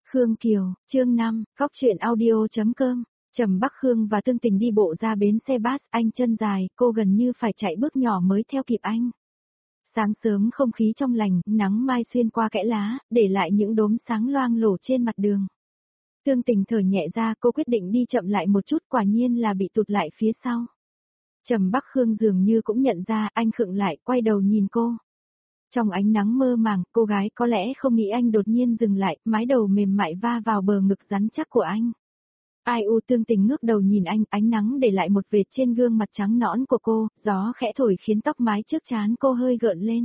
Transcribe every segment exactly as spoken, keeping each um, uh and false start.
Khương Kiều, chương năm, Góc truyện audio.com. Trầm Bắc Khương và Tương Tình đi bộ ra bến xe bus, anh chân dài, cô gần như phải chạy bước nhỏ mới theo kịp anh. Sáng sớm không khí trong lành, nắng mai xuyên qua kẽ lá, để lại những đốm sáng loang lổ trên mặt đường. Tương Tình thở nhẹ ra, cô quyết định đi chậm lại một chút, quả nhiên là bị tụt lại phía sau. Trầm Bắc Khương dường như cũng nhận ra, anh khựng lại, quay đầu nhìn cô. Trong ánh nắng mơ màng, cô gái có lẽ không nghĩ anh đột nhiên dừng lại, mái đầu mềm mại va vào bờ ngực rắn chắc của anh. Ai u Tương Tình ngước đầu nhìn anh, ánh nắng để lại một vệt trên gương mặt trắng nõn của cô, gió khẽ thổi khiến tóc mái trước trán cô hơi gợn lên.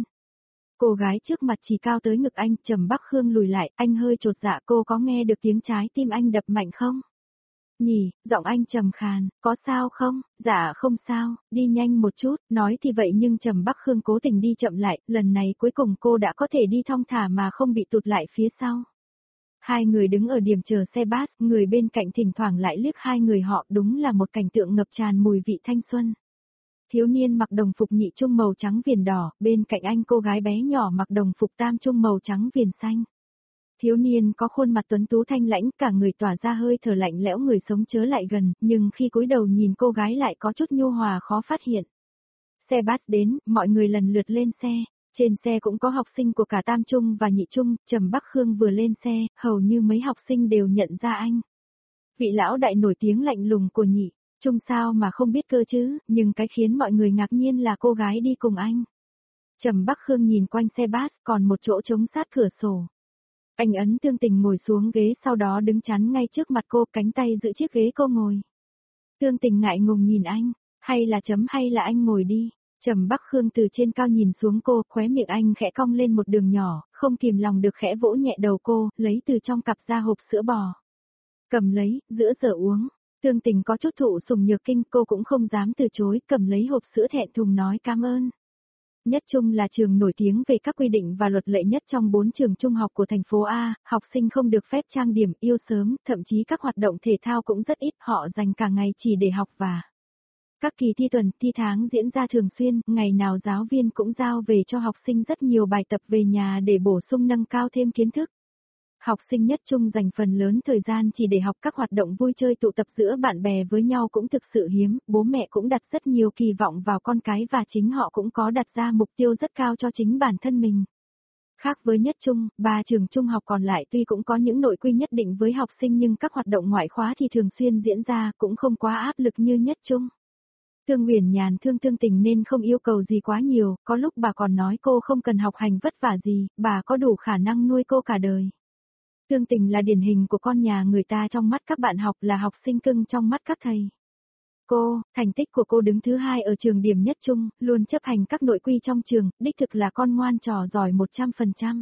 Cô gái trước mặt chỉ cao tới ngực anh, Trầm Bắc Khương lùi lại, anh hơi chột dạ, cô có nghe được tiếng trái tim anh đập mạnh không? Nhỉ, giọng anh trầm khàn, có sao không? Dạ không sao, đi nhanh một chút, nói thì vậy nhưng Trầm Bắc Khương cố tình đi chậm lại, lần này cuối cùng cô đã có thể đi thong thả mà không bị tụt lại phía sau. Hai người đứng ở điểm chờ xe bus, người bên cạnh thỉnh thoảng lại liếc hai người họ, đúng là một cảnh tượng ngập tràn mùi vị thanh xuân. Thiếu niên mặc đồng phục nhị trung màu trắng viền đỏ, bên cạnh anh cô gái bé nhỏ mặc đồng phục tam trung màu trắng viền xanh. Thiếu niên có khuôn mặt tuấn tú thanh lãnh, cả người tỏa ra hơi thở lạnh lẽo, người sống chớ lại gần, nhưng khi cúi đầu nhìn cô gái lại có chút nhu hòa khó phát hiện. Xe bus đến, mọi người lần lượt lên xe. Trên xe cũng có học sinh của cả tam trung và nhị trung, Trầm Bắc Khương vừa lên xe, hầu như mấy học sinh đều nhận ra anh. Vị lão đại nổi tiếng lạnh lùng của nhị trung sao mà không biết cơ chứ, nhưng cái khiến mọi người ngạc nhiên là cô gái đi cùng anh. Trầm Bắc Khương nhìn quanh xe bus, còn một chỗ trống sát cửa sổ. Anh ấn Tương Tình ngồi xuống ghế, sau đó đứng chắn ngay trước mặt cô, cánh tay giữ chiếc ghế cô ngồi. Tương Tình ngại ngùng nhìn anh, hay là chấm hay là anh ngồi đi. Trầm Bắc Khương từ trên cao nhìn xuống cô, khóe miệng anh khẽ cong lên một đường nhỏ, không kìm lòng được khẽ vỗ nhẹ đầu cô, lấy từ trong cặp ra hộp sữa bò. Cầm lấy, giữa giờ uống. Tương Tình có chút thụ sủng nhược kinh, cô cũng không dám từ chối, cầm lấy hộp sữa thẹn thùng nói cảm ơn. Nhất Trung là trường nổi tiếng về các quy định và luật lệ nhất trong bốn trường trung học của thành phố A, học sinh không được phép trang điểm, yêu sớm, thậm chí các hoạt động thể thao cũng rất ít, họ dành cả ngày chỉ để học và các kỳ thi tuần, thi tháng diễn ra thường xuyên, ngày nào giáo viên cũng giao về cho học sinh rất nhiều bài tập về nhà để bổ sung nâng cao thêm kiến thức. Học sinh Nhất Trung dành phần lớn thời gian chỉ để học, các hoạt động vui chơi tụ tập giữa bạn bè với nhau cũng thực sự hiếm, bố mẹ cũng đặt rất nhiều kỳ vọng vào con cái và chính họ cũng có đặt ra mục tiêu rất cao cho chính bản thân mình. Khác với Nhất Trung, ba trường trung học còn lại tuy cũng có những nội quy nhất định với học sinh nhưng các hoạt động ngoại khóa thì thường xuyên diễn ra, cũng không quá áp lực như Nhất Trung. Tương Huyền Nhàn thương Tương Tình nên không yêu cầu gì quá nhiều, có lúc bà còn nói cô không cần học hành vất vả gì, bà có đủ khả năng nuôi cô cả đời. Tương Tình là điển hình của con nhà người ta trong mắt các bạn học, là học sinh cưng trong mắt các thầy. Cô, thành tích của cô đứng thứ hai ở trường điểm Nhất Trung, luôn chấp hành các nội quy trong trường, đích thực là con ngoan trò giỏi một trăm phần trăm.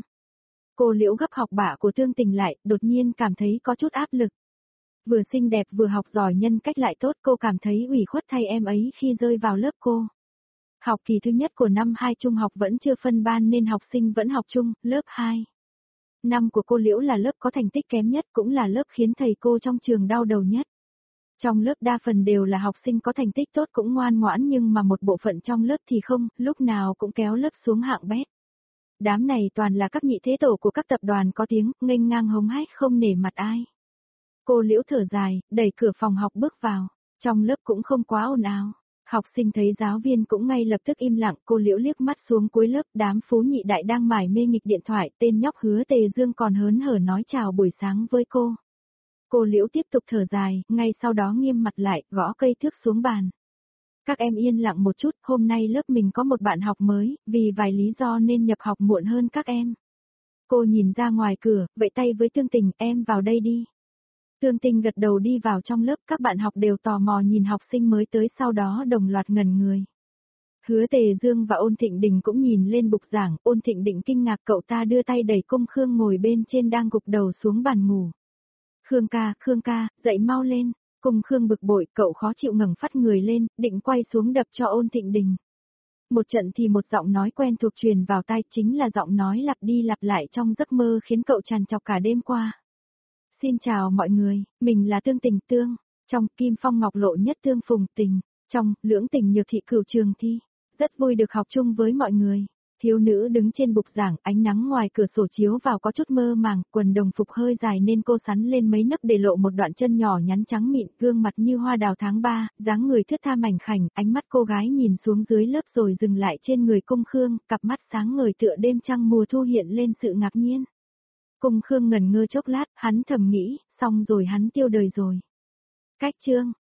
Cô liễu gấp học bạ của Tương Tình lại, đột nhiên cảm thấy có chút áp lực. Vừa xinh đẹp vừa học giỏi, nhân cách lại tốt, cô cảm thấy ủy khuất thay em ấy khi rơi vào lớp cô. Học kỳ thứ nhất của năm hai trung học vẫn chưa phân ban nên học sinh vẫn học chung, lớp hai. Năm của cô Liễu là lớp có thành tích kém nhất, cũng là lớp khiến thầy cô trong trường đau đầu nhất. Trong lớp đa phần đều là học sinh có thành tích tốt cũng ngoan ngoãn, nhưng mà một bộ phận trong lớp thì không, lúc nào cũng kéo lớp xuống hạng bét. Đám này toàn là các nhị thế tổ của các tập đoàn có tiếng, nghênh ngang hống hách không nể mặt ai. Cô Liễu thở dài, đẩy cửa phòng học bước vào, trong lớp cũng không quá ồn ào. Học sinh thấy giáo viên cũng ngay lập tức im lặng, cô Liễu liếc mắt xuống cuối lớp, đám phú nhị đại đang mải mê nghịch điện thoại, tên nhóc Hứa Tề Dương còn hớn hở nói chào buổi sáng với cô. Cô Liễu tiếp tục thở dài, ngay sau đó nghiêm mặt lại, gõ cây thước xuống bàn. Các em yên lặng một chút, hôm nay lớp mình có một bạn học mới, vì vài lý do nên nhập học muộn hơn các em. Cô nhìn ra ngoài cửa, vẫy tay với Tương Tình, em vào đây đi. Tương Tình gật đầu đi vào trong lớp, các bạn học đều tò mò nhìn học sinh mới tới, sau đó đồng loạt ngẩn người. Hứa Tề Dương và Ôn Thịnh Đình cũng nhìn lên bục giảng, Ôn Thịnh Đình kinh ngạc, cậu ta đưa tay đẩy Cung Khương ngồi bên trên đang gục đầu xuống bàn ngủ. Khương ca, Khương ca, dậy mau lên. Cung Khương bực bội, cậu khó chịu ngẩng phát người lên, định quay xuống đập cho Ôn Thịnh Đình. Một trận thì một giọng nói quen thuộc truyền vào tai, chính là giọng nói lặp đi lặp lại trong giấc mơ khiến cậu trằn trọc cả đêm qua. Xin chào mọi người, mình là Tương Tình Tương, trong Kim Phong Ngọc Lộ nhất tương phùng tình, trong Lưỡng Tình Nhược Thị Cửu Trường Thi, rất vui được học chung với mọi người. Thiếu nữ đứng trên bục giảng, ánh nắng ngoài cửa sổ chiếu vào có chút mơ màng, quần đồng phục hơi dài nên cô sắn lên mấy nấc để lộ một đoạn chân nhỏ nhắn trắng mịn, gương mặt như hoa đào tháng ba, dáng người thướt tha mảnh khảnh, ánh mắt cô gái nhìn xuống dưới lớp rồi dừng lại trên người Cung Khương, cặp mắt sáng ngời tựa đêm trăng mùa thu hiện lên sự ngạc nhiên. Cung Khương ngẩn ngơ chốc lát, hắn thầm nghĩ, xong rồi hắn tiêu đời rồi. Cách chương